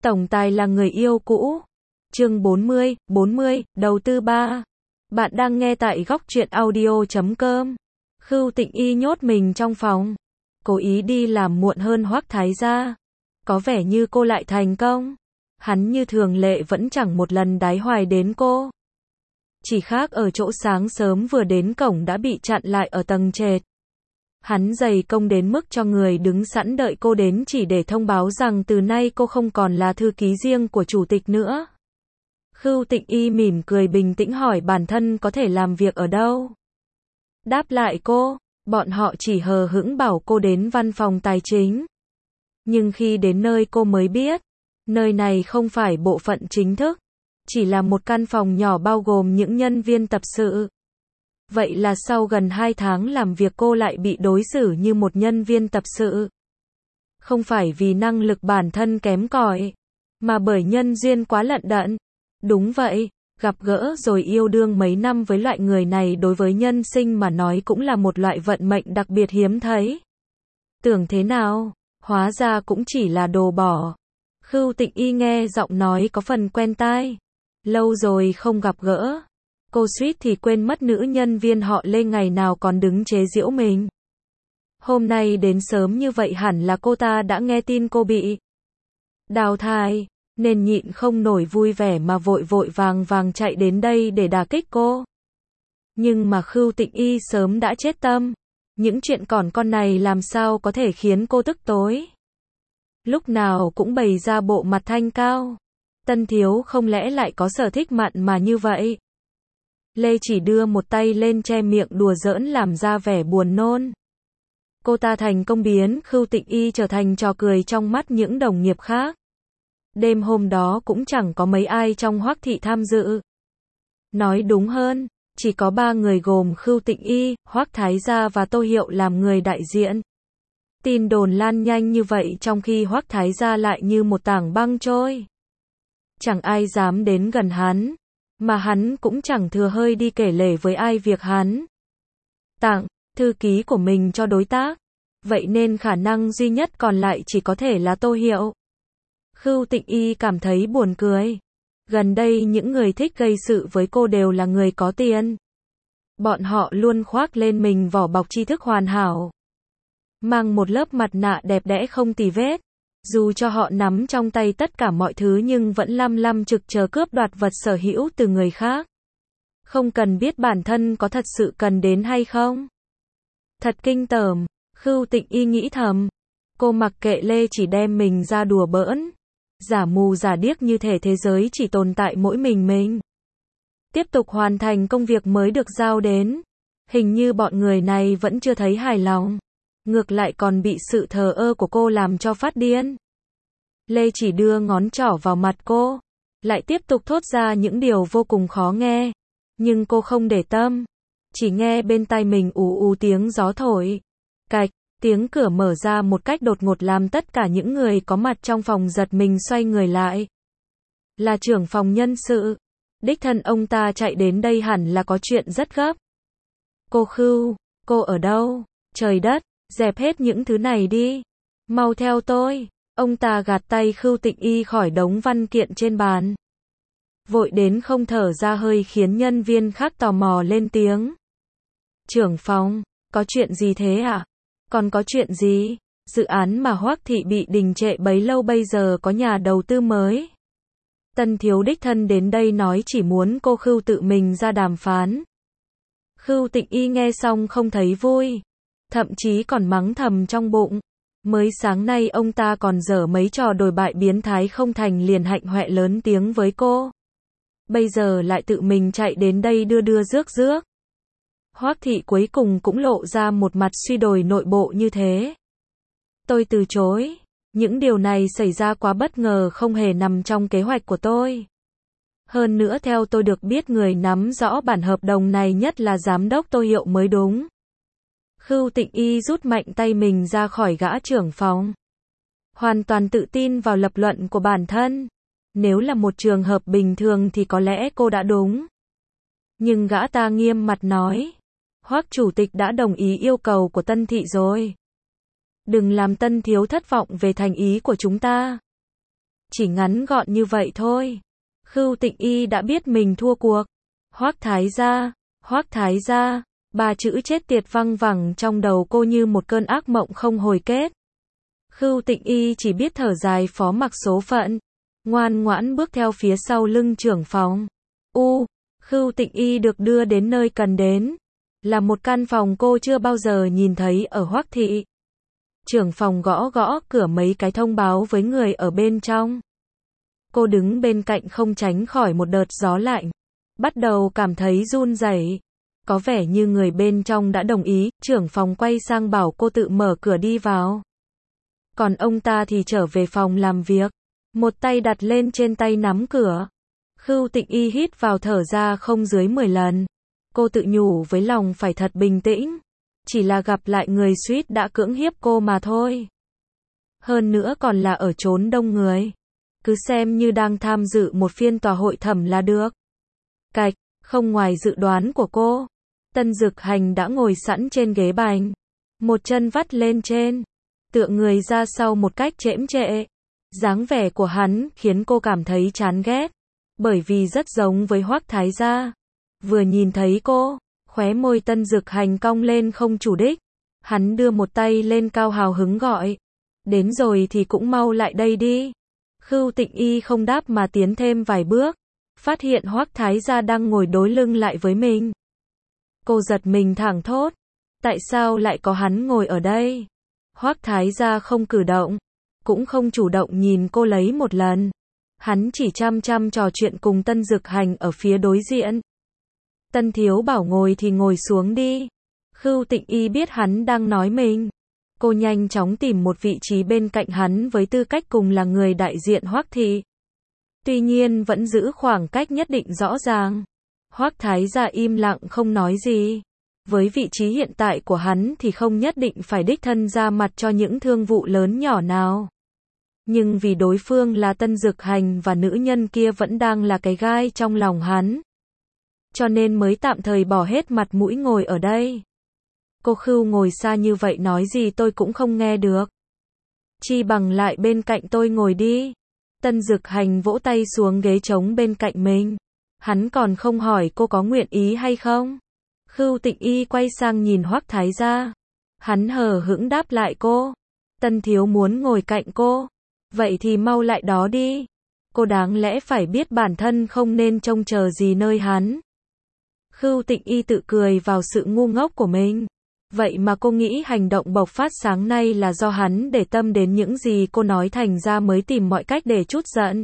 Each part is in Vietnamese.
Tổng tài là người yêu cũ. Chương 40, đầu tư 3. Bạn đang nghe tại góc truyện audio.com. Khưu Tịnh Y nhốt mình trong phòng, cố ý đi làm muộn hơn Hoắc Thái gia. Có vẻ như cô lại thành công. Hắn như thường lệ vẫn chẳng một lần đái hoài đến cô. Chỉ khác ở chỗ sáng sớm vừa đến cổng đã bị chặn lại ở tầng trệt. Hắn dày công đến mức cho người đứng sẵn đợi cô đến chỉ để thông báo rằng từ nay cô không còn là thư ký riêng của chủ tịch nữa. Khưu Tịnh Y mỉm cười bình tĩnh hỏi bản thân có thể làm việc ở đâu. Đáp lại cô, bọn họ chỉ hờ hững bảo cô đến văn phòng tài chính. Nhưng khi đến nơi cô mới biết, nơi này không phải bộ phận chính thức, chỉ là một căn phòng nhỏ bao gồm những nhân viên tập sự. Vậy là sau gần 2 tháng làm việc cô lại bị đối xử như một nhân viên tập sự. Không phải vì năng lực bản thân kém cỏi, mà bởi nhân duyên quá lận đận. Đúng vậy, gặp gỡ rồi yêu đương mấy năm với loại người này đối với nhân sinh mà nói cũng là một loại vận mệnh đặc biệt hiếm thấy. Tưởng thế nào, hóa ra cũng chỉ là đồ bỏ. Khưu Tịnh Y nghe giọng nói có phần quen tai. Lâu rồi không gặp gỡ. Cô suýt thì quên mất nữ nhân viên họ Lê ngày nào còn đứng chế giễu mình. Hôm nay đến sớm như vậy hẳn là cô ta đã nghe tin cô bị đào thải, nên nhịn không nổi vui vẻ mà vội vội vàng chạy đến đây để đả kích cô. Nhưng mà Khưu Tịnh Y sớm đã chết tâm. Những chuyện còn con này làm sao có thể khiến cô tức tối. Lúc nào cũng bày ra bộ mặt thanh cao. Tân thiếu không lẽ lại có sở thích mặn mà như vậy. Lê chỉ đưa một tay lên che miệng đùa giỡn làm ra vẻ buồn nôn. Cô ta thành công biến Khưu Tịnh Y trở thành trò cười trong mắt những đồng nghiệp khác. Đêm hôm đó cũng chẳng có mấy ai trong Hoắc thị tham dự. Nói đúng hơn, chỉ có 3 người gồm Khưu Tịnh Y, Hoắc Thái gia và Tô Hiệu làm người đại diện. Tin đồn lan nhanh như vậy trong khi Hoắc Thái gia lại như một tảng băng trôi. Chẳng ai dám đến gần hắn, mà hắn cũng chẳng thừa hơi đi kể lể với ai việc hắn tặng thư ký của mình cho đối tác. Vậy nên khả năng duy nhất còn lại chỉ có thể là Tô Hiệu. Khưu Tịnh Y cảm thấy buồn cười. Gần đây những người thích gây sự với cô đều là người có tiền. Bọn họ luôn khoác lên mình vỏ bọc tri thức hoàn hảo, mang một lớp mặt nạ đẹp đẽ không tì vết. Dù cho họ nắm trong tay tất cả mọi thứ nhưng vẫn lăm trực chờ cướp đoạt vật sở hữu từ người khác. Không cần biết bản thân có thật sự cần đến hay không. Thật kinh tởm, Khưu Tịnh Y nghĩ thầm. Cô mặc kệ Lê chỉ đem mình ra đùa bỡn. Giả mù giả điếc như thể thế giới chỉ tồn tại mỗi mình. Tiếp tục hoàn thành công việc mới được giao đến. Hình như bọn người này vẫn chưa thấy hài lòng. Ngược lại còn bị sự thờ ơ của cô làm cho phát điên. Lê chỉ đưa ngón trỏ vào mặt cô, lại tiếp tục thốt ra những điều vô cùng khó nghe. Nhưng cô không để tâm, chỉ nghe bên tai mình ù tiếng gió thổi. Cạch, tiếng cửa mở ra một cách đột ngột làm tất cả những người có mặt trong phòng giật mình xoay người lại. Là trưởng phòng nhân sự. Đích thân ông ta chạy đến đây hẳn là có chuyện rất gấp. Cô Khưu, cô ở đâu? Trời đất, dẹp hết những thứ này đi. Mau theo tôi. Ông ta gạt tay Khưu Tịnh Y khỏi đống văn kiện trên bàn. Vội đến không thở ra hơi khiến nhân viên khác tò mò lên tiếng. Trưởng phòng, có chuyện gì thế ạ? Còn có chuyện gì? Dự án mà Hoắc thị bị đình trệ bấy lâu bây giờ có nhà đầu tư mới. Tân thiếu đích thân đến đây nói chỉ muốn cô Khưu tự mình ra đàm phán. Khưu Tịnh Y nghe xong không thấy vui, thậm chí còn mắng thầm trong bụng. Mới sáng nay ông ta còn dở mấy trò đồi bại biến thái không thành liền hạnh hoẹ lớn tiếng với cô. Bây giờ lại tự mình chạy đến đây đưa rước. Hoắc thị cuối cùng cũng lộ ra một mặt suy đồi nội bộ như thế. Tôi từ chối. Những điều này xảy ra quá bất ngờ không hề nằm trong kế hoạch của tôi. Hơn nữa theo tôi được biết người nắm rõ bản hợp đồng này nhất là giám đốc Tô Hiệu mới đúng. Khưu Tịnh Y rút mạnh tay mình ra khỏi gã trưởng phòng. Hoàn toàn tự tin vào lập luận của bản thân. Nếu là một trường hợp bình thường thì có lẽ cô đã đúng. Nhưng gã ta nghiêm mặt nói. Hoắc chủ tịch đã đồng ý yêu cầu của Tân thị rồi. Đừng làm Tân thiếu thất vọng về thành ý của chúng ta. Chỉ ngắn gọn như vậy thôi. Khưu Tịnh Y đã biết mình thua cuộc. Hoắc Thái gia, ba chữ chết tiệt văng vẳng trong đầu cô như một cơn ác mộng không hồi kết. Khưu Tịnh Y chỉ biết thở dài phó mặc số phận, ngoan ngoãn bước theo phía sau lưng trưởng phòng. Khưu Tịnh Y được đưa đến nơi cần đến, là một căn phòng cô chưa bao giờ nhìn thấy ở Hoắc thị. Trưởng phòng gõ gõ cửa mấy cái thông báo với người ở bên trong. Cô đứng bên cạnh không tránh khỏi một đợt gió lạnh, bắt đầu cảm thấy run rẩy. Có vẻ như người bên trong đã đồng ý, trưởng phòng quay sang bảo cô tự mở cửa đi vào. Còn ông ta thì trở về phòng làm việc, một tay đặt lên trên tay nắm cửa. Khưu Tịnh Y hít vào thở ra không dưới 10 lần. Cô tự nhủ với lòng phải thật bình tĩnh. Chỉ là gặp lại người suýt đã cưỡng hiếp cô mà thôi. Hơn nữa còn là ở chốn đông người. Cứ xem như đang tham dự một phiên tòa hội thẩm là được. Cạch, không ngoài dự đoán của cô. Tân Dực Hành đã ngồi sẵn trên ghế bành. Một chân vắt lên trên. Tựa người ra sau một cách chễm chệ. Dáng vẻ của hắn khiến cô cảm thấy chán ghét. Bởi vì rất giống với Hoắc Thái gia. Vừa nhìn thấy cô, khóe môi Tân Dực Hành cong lên không chủ đích. Hắn đưa một tay lên cao hào hứng gọi. Đến rồi thì cũng mau lại đây đi. Khưu Tịnh Y không đáp mà tiến thêm vài bước. Phát hiện Hoắc Thái gia đang ngồi đối lưng lại với mình. Cô giật mình thảng thốt. Tại sao lại có hắn ngồi ở đây? Hoắc Thái gia không cử động, cũng không chủ động nhìn cô lấy một lần. Hắn chỉ chăm chăm trò chuyện cùng Tân Dực Hành ở phía đối diện. Tân thiếu bảo ngồi thì ngồi xuống đi. Khưu Tịnh Y biết hắn đang nói mình. Cô nhanh chóng tìm một vị trí bên cạnh hắn với tư cách cùng là người đại diện Hoắc thị. Tuy nhiên vẫn giữ khoảng cách nhất định rõ ràng. Hoắc Thái gia im lặng không nói gì. Với vị trí hiện tại của hắn thì không nhất định phải đích thân ra mặt cho những thương vụ lớn nhỏ nào. Nhưng vì đối phương là Tân Dực Hành và nữ nhân kia vẫn đang là cái gai trong lòng hắn. Cho nên mới tạm thời bỏ hết mặt mũi ngồi ở đây. Cô Khưu ngồi xa như vậy nói gì tôi cũng không nghe được. Chi bằng lại bên cạnh tôi ngồi đi. Tân Dực Hành vỗ tay xuống ghế trống bên cạnh mình. Hắn còn không hỏi cô có nguyện ý hay không. Khưu Tịnh Y quay sang nhìn Hoắc Thái gia. Hắn hờ hững đáp lại cô. Tân thiếu muốn ngồi cạnh cô. Vậy thì mau lại đó đi. Cô đáng lẽ phải biết bản thân không nên trông chờ gì nơi hắn. Khưu Tịnh Y tự cười vào sự ngu ngốc của mình. Vậy mà cô nghĩ hành động bộc phát sáng nay là do hắn để tâm đến những gì cô nói thành ra mới tìm mọi cách để trút giận.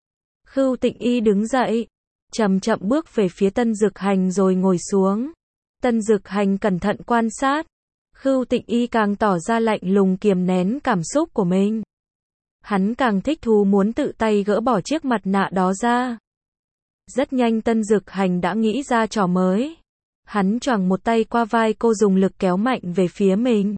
Khưu Tịnh Y đứng dậy, chậm chậm bước về phía Tân Dực Hành rồi ngồi xuống. Tân Dực Hành cẩn thận quan sát. Khưu Tịnh Y càng tỏ ra lạnh lùng kiềm nén cảm xúc của mình. Hắn càng thích thú muốn tự tay gỡ bỏ chiếc mặt nạ đó ra. Rất nhanh Tân Dực Hành đã nghĩ ra trò mới. Hắn choàng một tay qua vai cô dùng lực kéo mạnh về phía mình.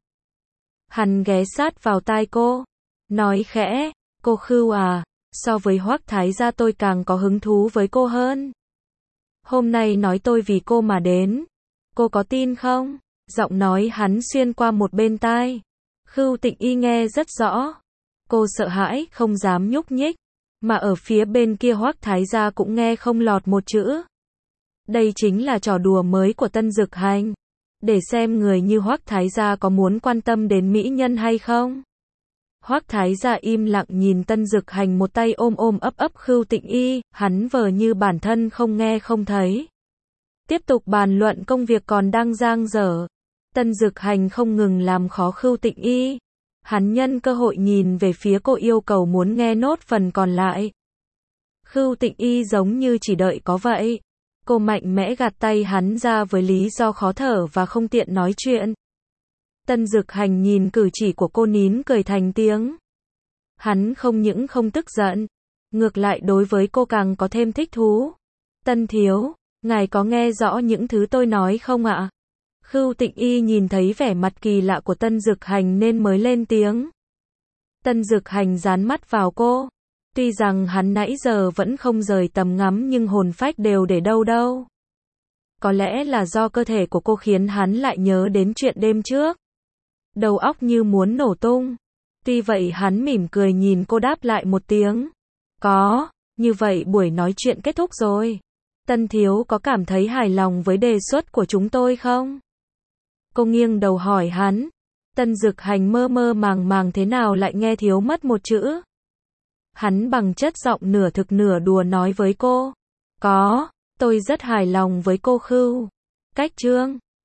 Hắn ghé sát vào tai cô, nói khẽ, cô Khưu à, so với Hoắc Thái gia tôi càng có hứng thú với cô hơn. Hôm nay nói tôi vì cô mà đến. Cô có tin không? Giọng nói hắn xuyên qua một bên tai. Khưu Tịnh Y nghe rất rõ. Cô sợ hãi, không dám nhúc nhích. Mà ở phía bên kia Hoắc Thái gia cũng nghe không lọt một chữ. Đây chính là trò đùa mới của Tân Dực Hành. Để xem người như Hoắc Thái gia có muốn quan tâm đến mỹ nhân hay không. Hoắc Thái gia im lặng nhìn Tân Dực Hành một tay ôm ôm ấp ấp Khưu Tịnh Y, hắn vờ như bản thân không nghe không thấy. Tiếp tục bàn luận công việc còn đang dang dở. Tân Dực Hành không ngừng làm khó Khưu Tịnh Y. Hắn nhân cơ hội nhìn về phía cô yêu cầu muốn nghe nốt phần còn lại. Khưu Tịnh Y giống như chỉ đợi có vậy. Cô mạnh mẽ gạt tay hắn ra với lý do khó thở và không tiện nói chuyện. Tân Dực Hành nhìn cử chỉ của cô nín cười thành tiếng. Hắn không những không tức giận, ngược lại đối với cô càng có thêm thích thú. Tân thiếu, ngài có nghe rõ những thứ tôi nói không ạ? Khưu Tịnh Y nhìn thấy vẻ mặt kỳ lạ của Tân Dực Hành nên mới lên tiếng. Tân Dực Hành dán mắt vào cô. Tuy rằng hắn nãy giờ vẫn không rời tầm ngắm nhưng hồn phách đều để đâu đâu. Có lẽ là do cơ thể của cô khiến hắn lại nhớ đến chuyện đêm trước. Đầu óc như muốn nổ tung. Tuy vậy hắn mỉm cười nhìn cô đáp lại một tiếng. Có, như vậy buổi nói chuyện kết thúc rồi. Tân thiếu có cảm thấy hài lòng với đề xuất của chúng tôi không? Cô nghiêng đầu hỏi hắn. Tân Dực Hành mơ mơ màng màng thế nào lại nghe thiếu mất một chữ. Hắn bằng chất giọng nửa thực nửa đùa nói với cô. Có, tôi rất hài lòng với cô Khưu. Cách Trương.